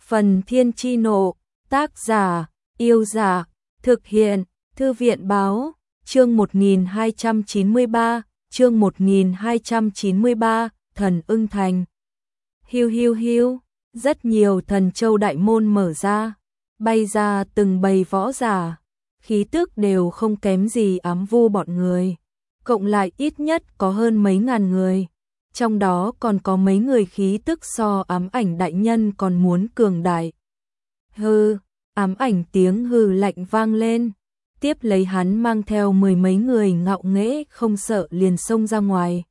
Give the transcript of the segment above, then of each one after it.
Phần Thiên Chi Nộ, tác giả, Yêu Giả, thực hiện, Thư viện Báo, chương 1293, chương 1293, Thần Ưng Thành. Hiu hiu hiu, rất nhiều thần châu đại môn mở ra, bay ra từng bầy võ giả, khí tức đều không kém gì ám vu bọn người, cộng lại ít nhất có hơn mấy ngàn người. Trong đó còn có mấy người khí tức so ám ảnh đại nhân còn muốn cường đại. Hừ, ám ảnh tiếng hừ lạnh vang lên. Tiếp lấy hắn mang theo mười mấy người ngạo nghễ không sợ liền xông ra ngoài.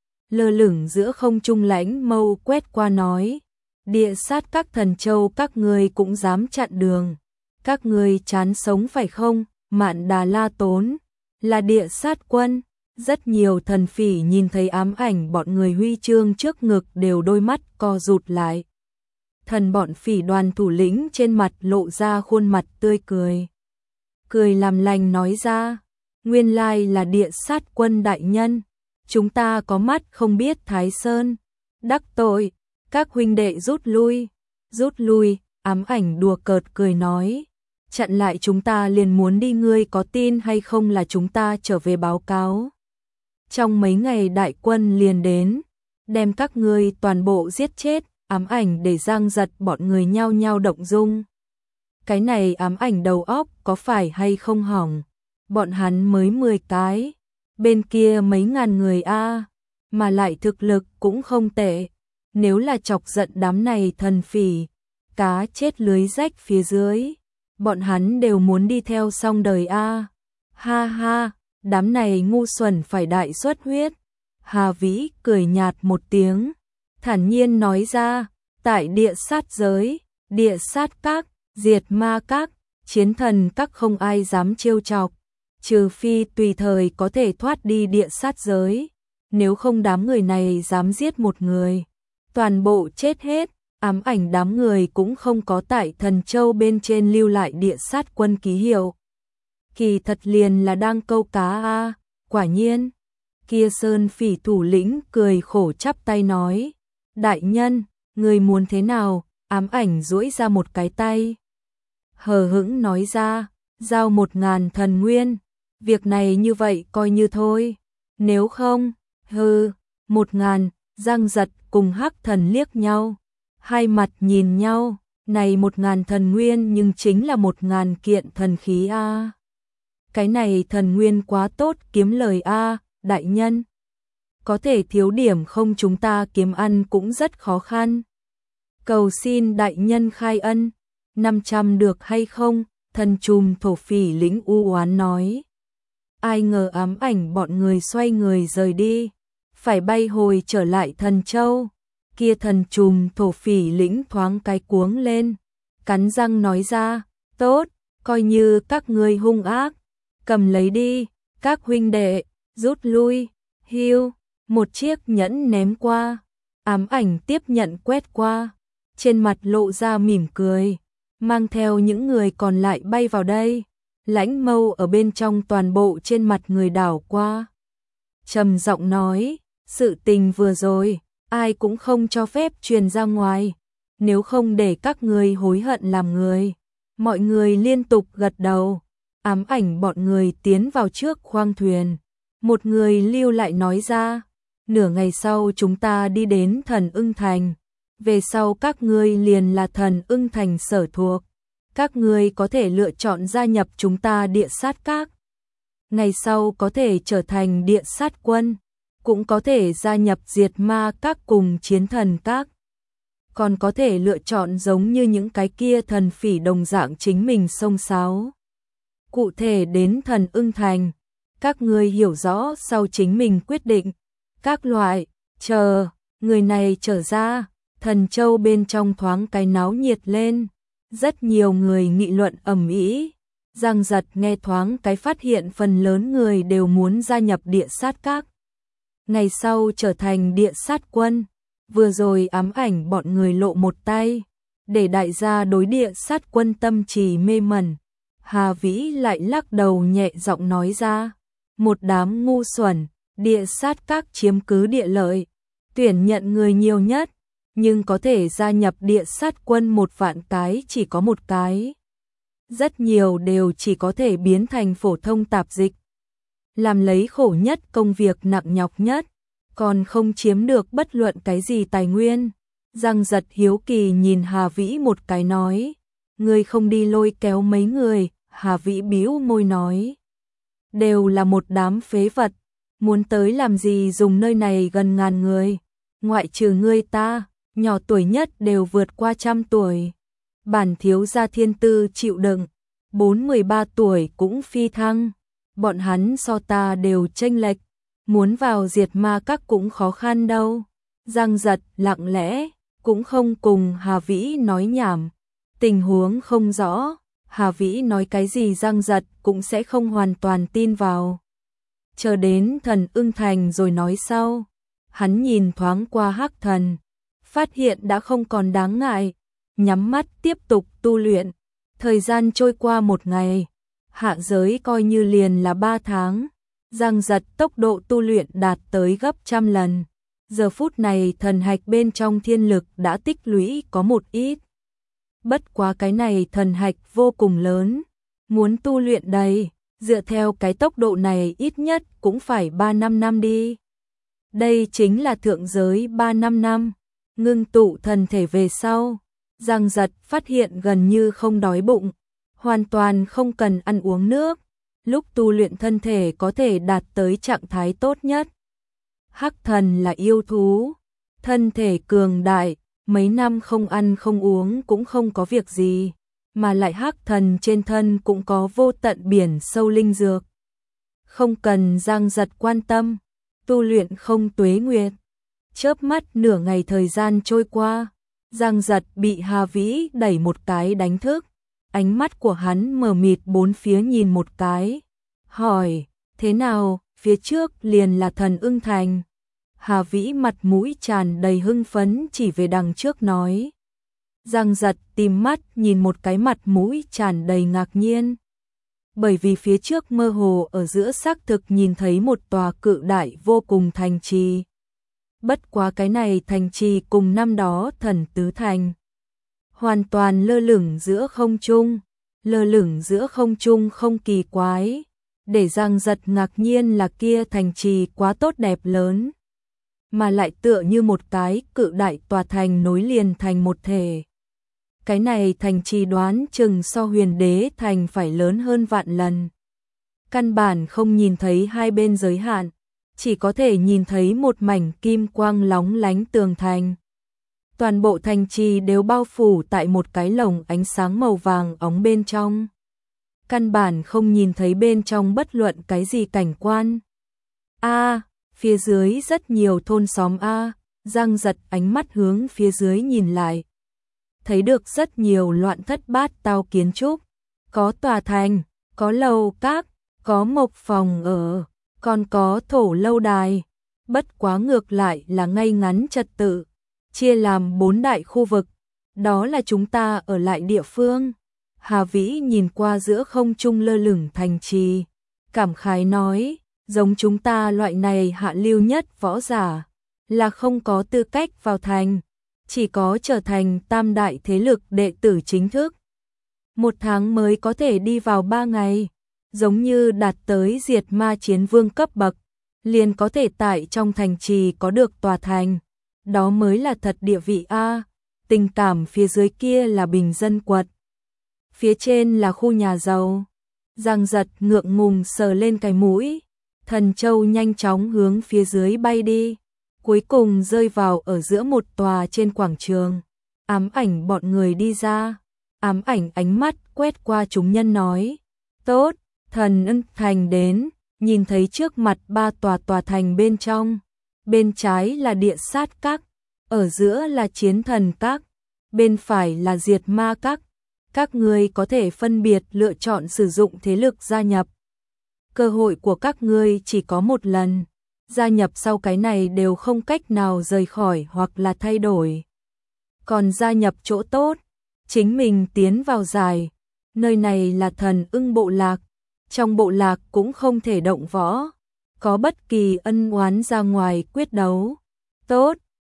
Lơ lửng giữa không trung lãnh mâu quét qua nói. Địa sát các thần châu các ngươi cũng dám chặn đường. Các ngươi chán sống phải không? Mạn Đà La Tốn là địa sát quân. Rất nhiều thần phỉ nhìn thấy ám ảnh bọn người huy chương trước ngực đều đôi mắt co rụt lại. Thần bọn phỉ đoàn thủ lĩnh trên mặt lộ ra khuôn mặt tươi cười. Cười làm lành nói ra, nguyên lai là địa sát quân đại nhân. Chúng ta có mắt không biết Thái Sơn. Đắc tội, các huynh đệ rút lui. Rút lui, ám ảnh đùa cợt cười nói. Chặn lại chúng ta liền muốn đi, ngươi có tin hay không là chúng ta trở về báo cáo. Trong mấy ngày đại quân liền đến, đem các ngươi toàn bộ giết chết, ám ảnh để Giang Giật bọn người nhao nhao động dung. Cái này ám ảnh đầu óc có phải hay không hỏng, bọn hắn mới 10 cái, bên kia mấy ngàn người a, mà lại thực lực cũng không tệ, nếu là chọc giận đám này thần phỉ, cá chết lưới rách phía dưới, bọn hắn đều muốn đi theo xong đời a. Ha ha. Đám này ngu xuẩn phải đại xuất huyết. Hà Vĩ cười nhạt một tiếng, thản nhiên nói ra, tại địa sát giới, địa sát các, diệt ma các, chiến thần các không ai dám trêu chọc, trừ phi tùy thời có thể thoát đi địa sát giới, nếu không đám người này dám giết một người, toàn bộ chết hết. Ám ảnh đám người cũng không có tại thần châu bên trên lưu lại địa sát quân ký hiệu. Kỳ thật liền là đang câu cá a, quả nhiên. Kia Sơn Phỉ thủ lĩnh cười khổ chắp tay nói, đại nhân, người muốn thế nào? Ám ảnh duỗi ra một cái tay, hờ hững nói ra, giao 1000 thần nguyên, việc này như vậy coi như thôi, nếu không, hừ, 1000. Giang Giật cùng Hắc Thần liếc nhau, hai mặt nhìn nhau, này 1000 thần nguyên nhưng chính là 1000 kiện thần khí a. Cái này thần nguyên quá tốt kiếm lời a, đại nhân. Có thể thiếu điểm không, chúng ta kiếm ăn cũng rất khó khăn. Cầu xin đại nhân khai ân, 500 được hay không? Thần trùm thổ phỉ lĩnh u oán nói. Ai ngờ ám ảnh bọn người xoay người rời đi, phải bay hồi trở lại thần châu. Kia thần trùm thổ phỉ lĩnh thoáng cái cuống lên, cắn răng nói ra, tốt, coi như các ngươi hung ác. Cầm lấy đi, các huynh đệ, rút lui, hiu, một chiếc nhẫn ném qua, ám ảnh tiếp nhận quét qua, trên mặt lộ ra mỉm cười, mang theo những người còn lại bay vào đây, lãnh mâu ở bên trong toàn bộ trên mặt người đảo qua. Trầm giọng nói, sự tình vừa rồi, ai cũng không cho phép truyền ra ngoài, nếu không để các ngươi hối hận làm người. Mọi người liên tục gật đầu. Ám ảnh bọn người tiến vào trước khoang thuyền, một người lưu lại nói ra, nửa ngày sau chúng ta đi đến Thần Ưng Thành, về sau các ngươi liền là Thần Ưng Thành sở thuộc, các ngươi có thể lựa chọn gia nhập chúng ta địa sát các, ngày sau có thể trở thành địa sát quân, cũng có thể gia nhập diệt ma các cùng chiến thần các, còn có thể lựa chọn giống như những cái kia thần phỉ đồng dạng chính mình xông xáo. Cụ thể đến Thần Ưng Thành, các ngươi hiểu rõ sau chính mình quyết định. Các loại, chờ, người này trở ra, thần châu bên trong thoáng cái náo nhiệt lên. Rất nhiều người nghị luận ầm ĩ. Giang Giật nghe thoáng cái phát hiện phần lớn người đều muốn gia nhập địa sát các. Ngày sau trở thành địa sát quân. Vừa rồi ám ảnh bọn người lộ một tay, để đại gia đối địa sát quân tâm trì mê mẩn. Hà Vĩ lại lắc đầu nhẹ giọng nói ra, một đám ngu xuẩn, địa sát các chiếm cứ địa lợi, tuyển nhận người nhiều nhất, nhưng có thể gia nhập địa sát quân 1 vạn cái chỉ có 1 cái. Rất nhiều đều chỉ có thể biến thành phổ thông tạp dịch. Làm lấy khổ nhất công việc nặng nhọc nhất, còn không chiếm được bất luận cái gì tài nguyên. Giang Giật hiếu kỳ nhìn Hà Vĩ một cái nói, ngươi không đi lôi kéo mấy người. Hà Vĩ bĩu môi nói, đều là một đám phế vật, muốn tới làm gì dùng nơi này gần ngàn người, ngoại trừ ngươi ta, nhỏ tuổi nhất đều vượt qua 100 tuổi. Bản thiếu gia thiên tư chịu đựng, 13 tuổi cũng phi thăng, bọn hắn so ta đều chênh lệch, muốn vào diệt ma các cũng khó khăn đâu. Giang Giật lặng lẽ, cũng không cùng Hà Vĩ nói nhảm, tình huống không rõ, Hà Vĩ nói cái gì Giang Giật cũng sẽ không hoàn toàn tin vào. Chờ đến Thần Ưng Thành rồi nói sau, hắn nhìn thoáng qua Hắc Thần, phát hiện đã không còn đáng ngại, nhắm mắt tiếp tục tu luyện. Thời gian trôi qua 1 ngày, hạ giới coi như liền là 3 tháng, Giang Giật tốc độ tu luyện đạt tới gấp 100 lần. Giờ phút này thần hạch bên trong thiên lực đã tích lũy có một ít. Bất quá cái này thần hạch vô cùng lớn, muốn tu luyện đầy, dựa theo cái tốc độ này ít nhất cũng phải 3-5 năm đi. Đây chính là thượng giới 3-5 năm, ngưng tụ thần thể về sau. Giang Giật phát hiện gần như không đói bụng, hoàn toàn không cần ăn uống nước, lúc tu luyện thân thể có thể đạt tới trạng thái tốt nhất. Hắc Thần là yêu thú, thân thể cường đại, mấy năm không ăn không uống cũng không có việc gì, mà lại Hắc Thần trên thân cũng có vô tận biển sâu linh dược. Không cần Giang Giật quan tâm, tu luyện không tuế nguyệt. Chớp mắt nửa ngày thời gian trôi qua, Giang Giật bị Hà Vĩ đẩy một cái đánh thức, ánh mắt của hắn mờ mịt bốn phía nhìn một cái, hỏi, thế nào, phía trước liền là Thần Ưng Thành. Hà Vĩ mặt mũi tràn đầy hưng phấn chỉ về đằng trước nói. Giang Giật tìm mắt nhìn một cái mặt mũi tràn đầy ngạc nhiên. Bởi vì phía trước mơ hồ ở giữa xác thực nhìn thấy một tòa cự đại vô cùng thành trì. Bất quá cái này thành trì cùng năm đó Thần Tứ Thành. Hoàn toàn lơ lửng giữa không trung. Lơ lửng giữa không trung không kỳ quái. Để Giang Giật ngạc nhiên là kia thành trì quá tốt đẹp lớn. Mà lại tựa như một cái cự đại tòa thành nối liền thành một thể. Cái này thành trì đoán chừng so Huyền Đế thành phải lớn hơn vạn lần. Căn bản không nhìn thấy hai bên giới hạn, chỉ có thể nhìn thấy một mảnh kim quang lóng lánh tường thành. Toàn bộ thành trì đều bao phủ tại một cái lồng ánh sáng màu vàng óng bên trong. Căn bản không nhìn thấy bên trong bất luận cái gì cảnh quan. Phía dưới rất nhiều thôn xóm Giang Giật ánh mắt hướng phía dưới nhìn lại. Thấy được rất nhiều loạn thất bát tao kiến trúc, có tòa thành, có lầu các, có mộc phòng ở, còn có thổ lâu đài. Bất quá ngược lại là ngay ngắn trật tự, chia làm 4 đại khu vực, đó là chúng ta ở lại địa phương. Hà Vĩ nhìn qua giữa không trung lơ lửng thành trì, cảm khái nói, giống chúng ta loại này hạ lưu nhất võ giả, là không có tư cách vào thành, chỉ có trở thành tam đại thế lực đệ tử chính thức. 1 tháng mới có thể đi vào 3 ngày, giống như đạt tới diệt ma chiến vương cấp bậc, liền có thể tại trong thành trì có được tòa thành, đó mới là thật địa vị Tình cảm phía dưới kia là bình dân quật, phía trên là khu nhà giàu. Giang Giật ngượng ngùng sờ lên cái mũi, thần châu nhanh chóng hướng phía dưới bay đi, cuối cùng rơi vào ở giữa một tòa trên quảng trường. Ám Ảnh bọn người đi ra, Ám Ảnh ánh mắt quét qua chúng nhân nói, tốt, Thần Ưng Thành đến, nhìn thấy trước mặt 3 tòa thành bên trong, bên trái là Địa Sát Các, ở giữa là Chiến Thần Các, bên phải là Diệt Ma Các. Các ngươi có thể phân biệt lựa chọn sử dụng thế lực gia nhập. Cơ hội của các ngươi chỉ có 1 lần, gia nhập sau cái này đều không cách nào rời khỏi hoặc là thay đổi. Còn gia nhập chỗ tốt, chính mình tiến vào giải, nơi này là Thần Ưng bộ lạc, trong bộ lạc cũng không thể động võ, có bất kỳ ân oán ra ngoài quyết đấu. Tốt,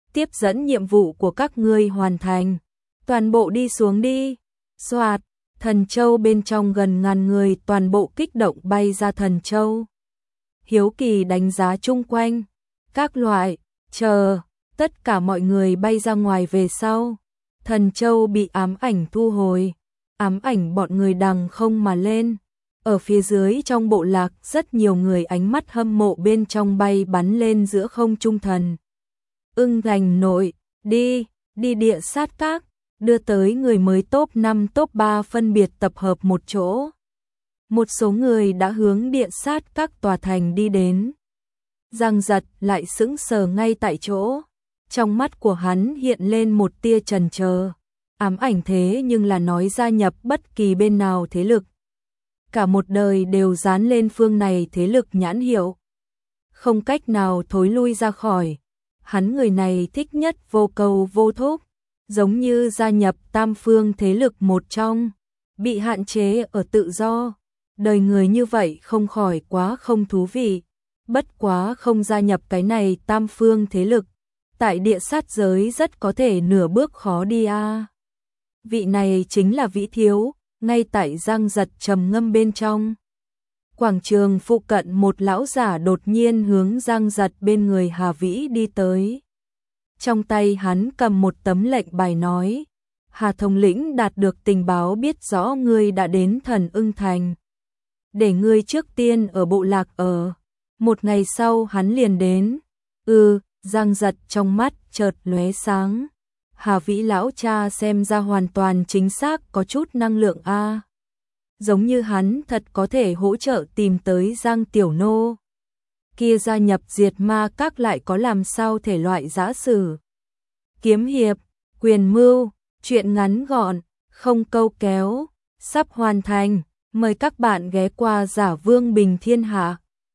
tiếp dẫn nhiệm vụ của các ngươi hoàn thành. Toàn bộ đi xuống đi. Soạt, thần châu bên trong gần ngàn người toàn bộ kích động bay ra thần châu. Hiếu kỳ đánh giá chung quanh. Các loại, chờ, tất cả mọi người bay ra ngoài về sau. Thần châu bị ám ảnh thu hồi. Ám ảnh bọn người đằng không mà lên. Ở phía dưới trong bộ lạc rất nhiều người ánh mắt hâm mộ bên trong bay bắn lên giữa không trung thần. Ưng gành nội, đi địa sát các, đưa tới người mới top 5 top 3 phân biệt tập hợp một chỗ. Một số người đã hướng địa sát các tòa thành đi đến. Giang Giật lại sững sờ ngay tại chỗ. Trong mắt của hắn hiện lên một tia chần chờ. Ám ảnh thế nhưng là nói gia nhập bất kỳ bên nào thế lực. Cả một đời đều dán lên phương này thế lực nhãn hiệu. Không cách nào thối lui ra khỏi. Hắn người này thích nhất vô cầu vô thúc. Giống như gia nhập tam phương thế lực một trong. Bị hạn chế ở tự do. Đời người như vậy không khỏi quá không thú vị. Bất quá không gia nhập cái này tam phương thế lực. Tại địa sát giới rất có thể nửa bước khó đi a. Vị này chính là Vĩ Thiếu, ngay tại Giang Giật trầm ngâm bên trong. Quảng trường phụ cận một lão giả đột nhiên hướng Giang Giật bên người Hà Vĩ đi tới. Trong tay hắn cầm một tấm lệnh bài nói, Hà thống lĩnh đạt được tình báo biết rõ ngươi đã đến Thần Ưng Thành. Để ngươi trước tiên ở bộ lạc ở. Một ngày sau hắn liền đến. Giang Giật trong mắt chợt lóe sáng. Hà Vĩ lão cha xem ra hoàn toàn chính xác có chút năng lượng a. Giống như hắn thật có thể hỗ trợ tìm tới Giang Tiểu Nô. Kia gia nhập diệt ma các lại có làm sao thể loại giã sử. Kiếm hiệp, quyền mưu, chuyện ngắn gọn, không câu kéo, sắp hoàn thành. Mời các bạn ghé qua Giả Vương Bình Thiên Hạ.